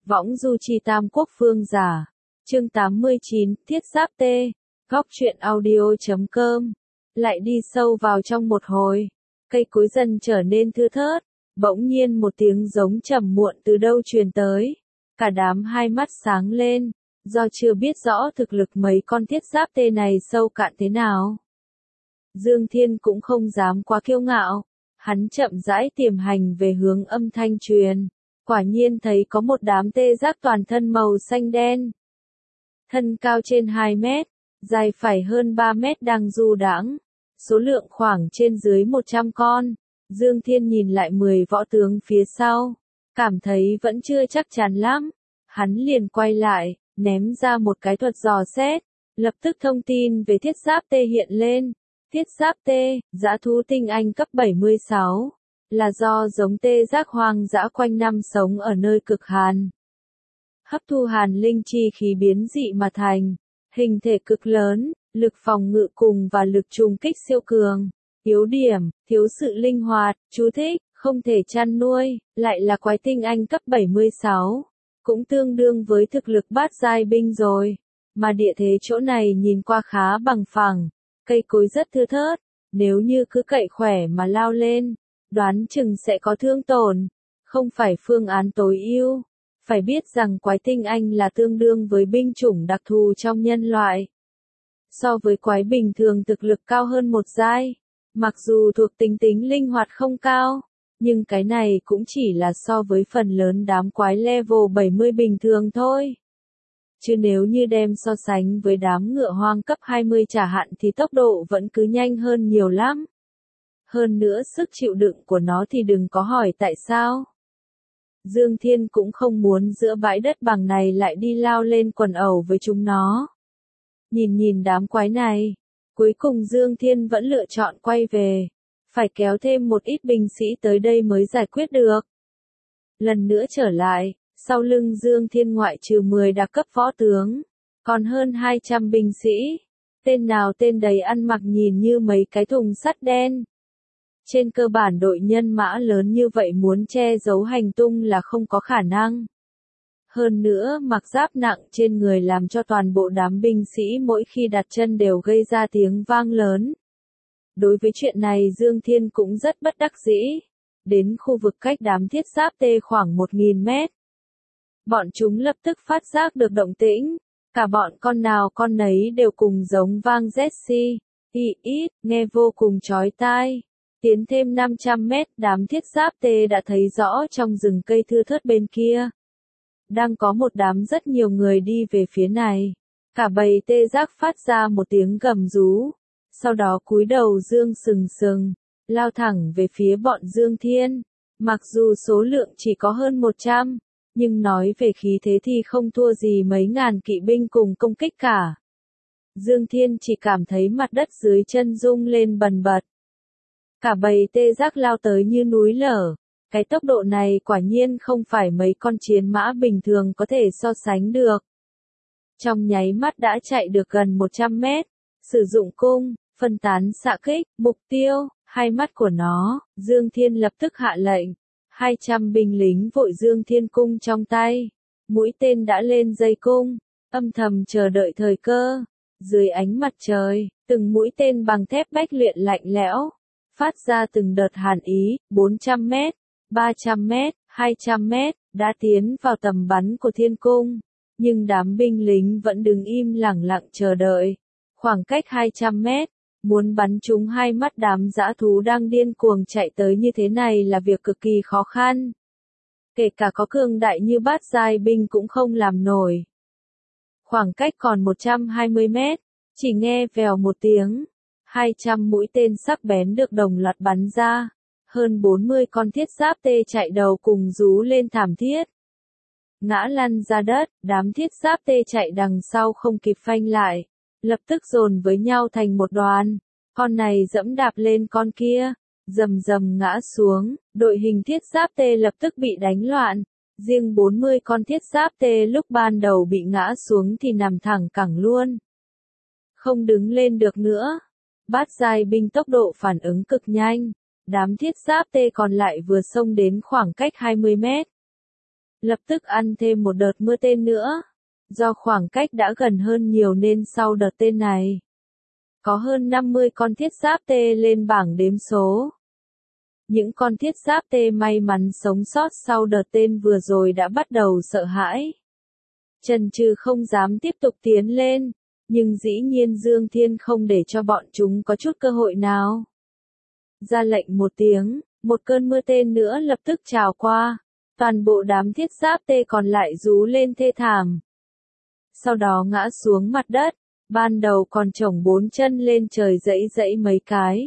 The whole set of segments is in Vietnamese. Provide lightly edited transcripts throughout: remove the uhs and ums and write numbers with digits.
Võng du chi tam quốc phương giả. Chương 89, thiết giáp tê. Góc truyện audio.com. Lại đi sâu vào trong một hồi. Cây cối dần trở nên thưa thớt. Bỗng nhiên một tiếng giống trầm muộn từ đâu truyền tới. Cả đám hai mắt sáng lên. Do chưa biết rõ thực lực mấy con thiết giáp tê này sâu cạn thế nào. Dương Thiên cũng không dám quá kiêu ngạo. Hắn chậm rãi tiềm hành về hướng âm thanh truyền. Quả nhiên thấy có một đám tê giác toàn thân màu xanh đen. Thân cao trên 2 mét, dài phải hơn 3 mét đang du đãng. Số lượng khoảng trên dưới 100 con. Dương Thiên nhìn lại 10 võ tướng phía sau. Cảm thấy vẫn chưa chắc chắn lắm. Hắn liền quay lại, ném ra một cái thuật dò xét. Lập tức thông tin về thiết giáp tê hiện lên. Thiết giáp tê, dã thú tinh anh cấp 76. Là do giống tê giác hoang dã quanh năm sống ở nơi cực hàn. Hấp thu hàn linh chi khí biến dị mà thành. Hình thể cực lớn, lực phòng ngự cùng và lực trùng kích siêu cường. Yếu điểm, thiếu sự linh hoạt, chú thích, không thể chăn nuôi, lại là quái tinh anh cấp 76. Cũng tương đương với thực lực bát giai binh rồi. Mà địa thế chỗ này nhìn qua khá bằng phẳng. Cây cối rất thưa thớt. Nếu như cứ cậy khỏe mà lao lên, đoán chừng sẽ có thương tổn. Không phải phương án tối ưu. Phải biết rằng quái tinh anh là tương đương với binh chủng đặc thù trong nhân loại. So với quái bình thường thực lực cao hơn một giai. Mặc dù thuộc tính linh hoạt không cao, nhưng cái này cũng chỉ là so với phần lớn đám quái level 70 bình thường thôi. Chứ nếu như đem so sánh với đám ngựa hoang cấp 20 chả hạn thì tốc độ vẫn cứ nhanh hơn nhiều lắm. Hơn nữa sức chịu đựng của nó thì đừng có hỏi tại sao. Dương Thiên cũng không muốn giữa bãi đất bằng này lại đi lao lên quần ẩu với chúng nó. Nhìn đám quái này, cuối cùng Dương Thiên vẫn lựa chọn quay về. Phải kéo thêm một ít binh sĩ tới đây mới giải quyết được. Lần nữa trở lại, sau lưng Dương Thiên ngoại trừ 10 đặc cấp võ tướng, còn hơn 200 binh sĩ. Tên nào tên đấy ăn mặc nhìn như mấy cái thùng sắt đen. Trên cơ bản đội nhân mã lớn như vậy muốn che giấu hành tung là không có khả năng. Hơn nữa mặc giáp nặng trên người làm cho toàn bộ đám binh sĩ mỗi khi đặt chân đều gây ra tiếng vang lớn. Đối với chuyện này Dương Thiên cũng rất bất đắc dĩ. Đến khu vực cách đám thiết giáp tê khoảng 1000 mét. Bọn chúng lập tức phát giác được động tĩnh. Cả bọn con nào con nấy đều cùng giống vang Jessie. Ít, nghe vô cùng chói tai. Tiến thêm 500 mét, đám thiết giáp tê đã thấy rõ trong rừng cây thưa thớt bên kia. Đang có một đám rất nhiều người đi về phía này. Cả bầy tê giác phát ra một tiếng gầm rú. Sau đó cúi đầu dương sừng, lao thẳng về phía bọn Dương Thiên. Mặc dù số lượng chỉ có hơn 100, nhưng nói về khí thế thì không thua gì mấy ngàn kỵ binh cùng công kích cả. Dương Thiên chỉ cảm thấy mặt đất dưới chân rung lên bần bật. Cả bầy tê giác lao tới như núi lở. Cái tốc độ này quả nhiên không phải mấy con chiến mã bình thường có thể so sánh được. Trong nháy mắt đã chạy được gần 100 mét. Sử dụng cung, phân tán xạ kích, mục tiêu, hai mắt của nó, Dương Thiên lập tức hạ lệnh. 200 binh lính vội Dương Thiên cung trong tay. Mũi tên đã lên dây cung, âm thầm chờ đợi thời cơ. Dưới ánh mặt trời, từng mũi tên bằng thép bách luyện lạnh lẽo. Phát ra từng đợt hàn ý, 400 mét, 300 mét, 200 mét, đã tiến vào tầm bắn của thiên cung. Nhưng đám binh lính vẫn đứng im lặng lặng chờ đợi. Khoảng cách 200 mét, muốn bắn trúng hai mắt đám dã thú đang điên cuồng chạy tới như thế này là việc cực kỳ khó khăn. Kể cả có cường đại như bát giai binh cũng không làm nổi. Khoảng cách còn 120 mét, chỉ nghe vèo một tiếng. 200 mũi tên sắc bén được đồng loạt bắn ra. Hơn 40 con thiết giáp tê chạy đầu cùng rú lên thảm thiết. Ngã lăn ra đất, đám thiết giáp tê chạy đằng sau không kịp phanh lại. Lập tức dồn với nhau thành một đoàn. Con này dẫm đạp lên con kia. Rầm rầm ngã xuống. Đội hình thiết giáp tê lập tức bị đánh loạn. Riêng 40 con thiết giáp tê lúc ban đầu bị ngã xuống thì nằm thẳng cẳng luôn. Không đứng lên được nữa. Bát giai binh tốc độ phản ứng cực nhanh. Đám thiết giáp tê còn lại vừa xông đến khoảng cách 20 mét. lập tức ăn thêm một đợt mưa tên nữa. Do khoảng cách đã gần hơn nhiều nên sau đợt tên này, có hơn 50 con thiết giáp tê lên bảng đếm số. Những con thiết giáp tê may mắn sống sót sau đợt tên vừa rồi đã bắt đầu sợ hãi. Chần chừ không dám tiếp tục tiến lên, nhưng dĩ nhiên Dương Thiên không để cho bọn chúng có chút cơ hội nào. Ra lệnh một tiếng, một cơn mưa tên nữa lập tức trào qua, toàn bộ đám thiết giáp tê còn lại rú lên thê thảm. Sau đó ngã xuống mặt đất, ban đầu còn chổng 4 chân lên trời dẫy dẫy mấy cái.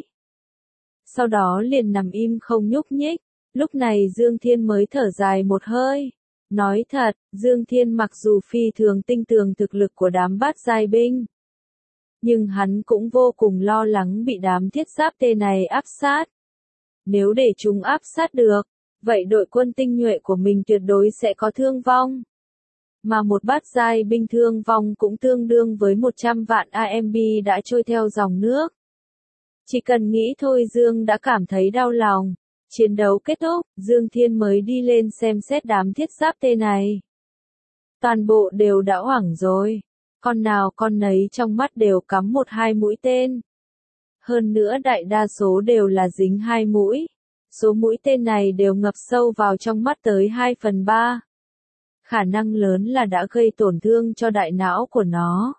Sau đó liền nằm im không nhúc nhích, lúc này Dương Thiên mới thở dài một hơi. Nói thật, Dương Thiên mặc dù phi thường tinh tường thực lực của đám bát giai binh, nhưng hắn cũng vô cùng lo lắng bị đám thiết giáp tê này áp sát. Nếu để chúng áp sát được, vậy đội quân tinh nhuệ của mình tuyệt đối sẽ có thương vong. Mà một bát giai binh thương vong cũng tương đương với 100 vạn AMB đã trôi theo dòng nước. Chỉ cần nghĩ thôi Dương đã cảm thấy đau lòng. Chiến đấu kết thúc, Dương Thiên mới đi lên xem xét đám thiết giáp tê này. Toàn bộ đều đã hoảng rồi. Con nào con nấy trong mắt đều cắm 1-2 mũi tên. Hơn nữa đại đa số đều là dính 2 mũi. Số mũi tên này đều ngập sâu vào trong mắt tới 2/3. Khả năng lớn là đã gây tổn thương cho đại não của nó.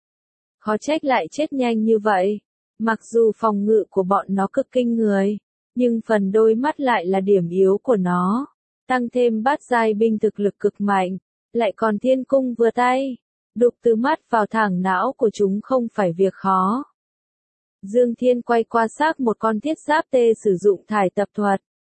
Khó trách lại chết nhanh như vậy. Mặc dù phòng ngự của bọn nó cực kinh người, nhưng phần đôi mắt lại là điểm yếu của nó. Tăng thêm bát giai binh thực lực cực mạnh, lại còn thiên cung vừa tay. Đục từ mắt vào thẳng não của chúng không phải việc khó. Dương Thiên quay qua xác một con thiết giáp tê sử dụng thải tập thuật.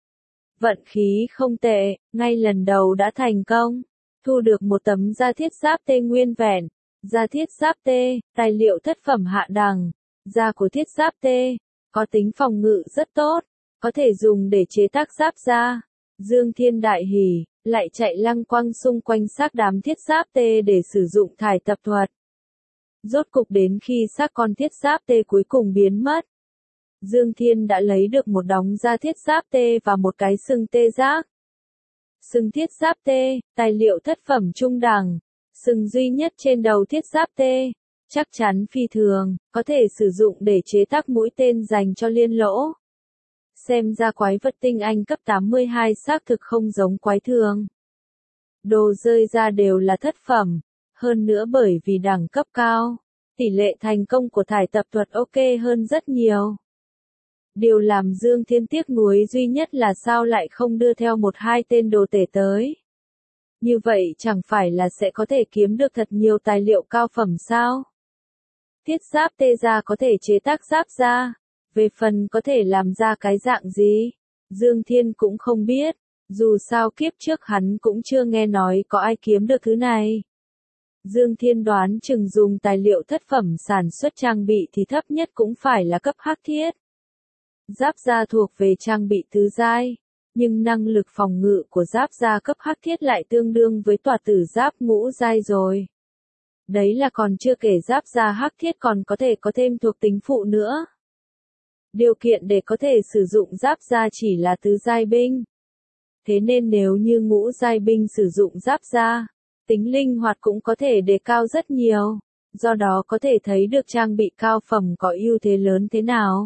Vận khí không tệ, ngay lần đầu đã thành công. Thu được một tấm da thiết giáp tê nguyên vẹn. Da thiết giáp tê, tài liệu thất phẩm hạ đẳng. Da của thiết giáp tê, có tính phòng ngự rất tốt, có thể dùng để chế tác giáp da. Dương Thiên đại hỉ, lại chạy lăng quăng xung quanh xác đám thiết giáp tê để sử dụng thải tập thuật. Rốt cục đến khi xác con thiết giáp tê cuối cùng biến mất, Dương Thiên đã lấy được một đống da thiết giáp tê và một cái sừng tê giác. Sừng thiết giáp tê, tài liệu thất phẩm trung đẳng, sừng duy nhất trên đầu thiết giáp tê, chắc chắn phi thường, có thể sử dụng để chế tác mũi tên dành cho liên lỗ. Xem ra quái vật tinh anh cấp 82 xác thực không giống quái thường. Đồ rơi ra đều là thất phẩm, hơn nữa bởi vì đẳng cấp cao, tỷ lệ thành công của thải tập thuật ok hơn rất nhiều. Điều làm Dương Thiên tiếc nuối duy nhất là sao lại không đưa theo 1-2 tên đồ tể tới. Như vậy chẳng phải là sẽ có thể kiếm được thật nhiều tài liệu cao phẩm sao? Thiết giáp tê ra có thể chế tác giáp da, về phần có thể làm ra cái dạng gì, Dương Thiên cũng không biết, dù sao kiếp trước hắn cũng chưa nghe nói có ai kiếm được thứ này. Dương Thiên đoán chừng dùng tài liệu thất phẩm sản xuất trang bị thì thấp nhất cũng phải là cấp hắc thiết. Giáp da thuộc về trang bị tứ giai, nhưng năng lực phòng ngự của giáp da cấp hắc thiết lại tương đương với tòa tử giáp ngũ giai rồi. Đấy là còn chưa kể giáp da hắc thiết còn có thể có thêm thuộc tính phụ nữa. Điều kiện để có thể sử dụng giáp da chỉ là tứ giai binh. Thế nên nếu như ngũ giai binh sử dụng giáp da, tính linh hoạt cũng có thể đề cao rất nhiều, do đó có thể thấy được trang bị cao phẩm có ưu thế lớn thế nào.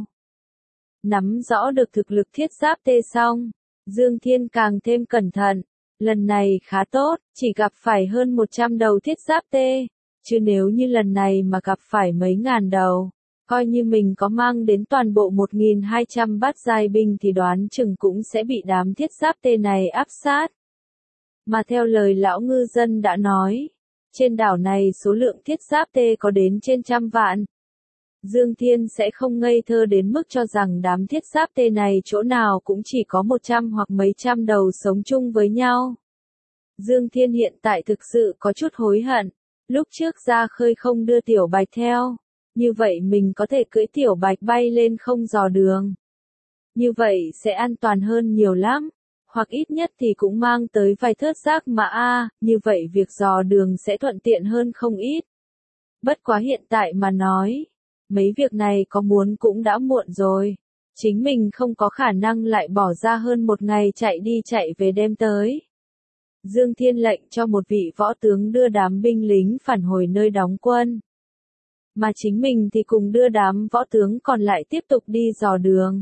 Nắm rõ được thực lực thiết giáp tê xong, Dương Thiên càng thêm cẩn thận, lần này khá tốt, chỉ gặp phải hơn 100 đầu thiết giáp tê, chứ nếu như lần này mà gặp phải mấy ngàn đầu, coi như mình có mang đến toàn bộ 1.200 bát giai binh thì đoán chừng cũng sẽ bị đám thiết giáp tê này áp sát. Mà theo lời lão ngư dân đã nói, trên đảo này số lượng thiết giáp tê có đến trên 100 vạn. Dương Thiên sẽ không ngây thơ đến mức cho rằng đám thiết giáp tê này chỗ nào cũng chỉ có 100 hoặc mấy trăm đầu sống chung với nhau. Dương Thiên hiện tại thực sự có chút hối hận, lúc trước ra khơi không đưa Tiểu Bạch theo, như vậy mình có thể cưỡi Tiểu Bạch bay lên không dò đường. Như vậy sẽ an toàn hơn nhiều lắm, hoặc ít nhất thì cũng mang tới vài thớt rác mà như vậy việc dò đường sẽ thuận tiện hơn không ít. Bất quá hiện tại mà nói, mấy việc này có muốn cũng đã muộn rồi. Chính mình không có khả năng lại bỏ ra hơn 1 ngày chạy đi chạy về đem tới. Dương Thiên lệnh cho một vị võ tướng đưa đám binh lính phản hồi nơi đóng quân. Mà chính mình thì cùng đưa đám võ tướng còn lại tiếp tục đi dò đường.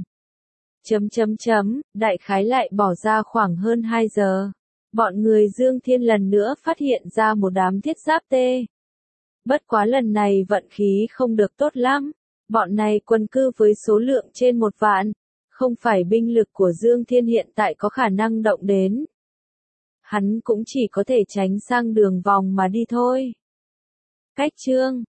Đại khái lại bỏ ra khoảng hơn 2 giờ. Bọn người Dương Thiên lần nữa phát hiện ra một đám thiết giáp tê. Bất quá lần này vận khí không được tốt lắm. Bọn này quân cư với số lượng trên 1 vạn. Không phải binh lực của Dương Thiên hiện tại có khả năng động đến. Hắn cũng chỉ có thể tránh sang đường vòng mà đi thôi. Cách chương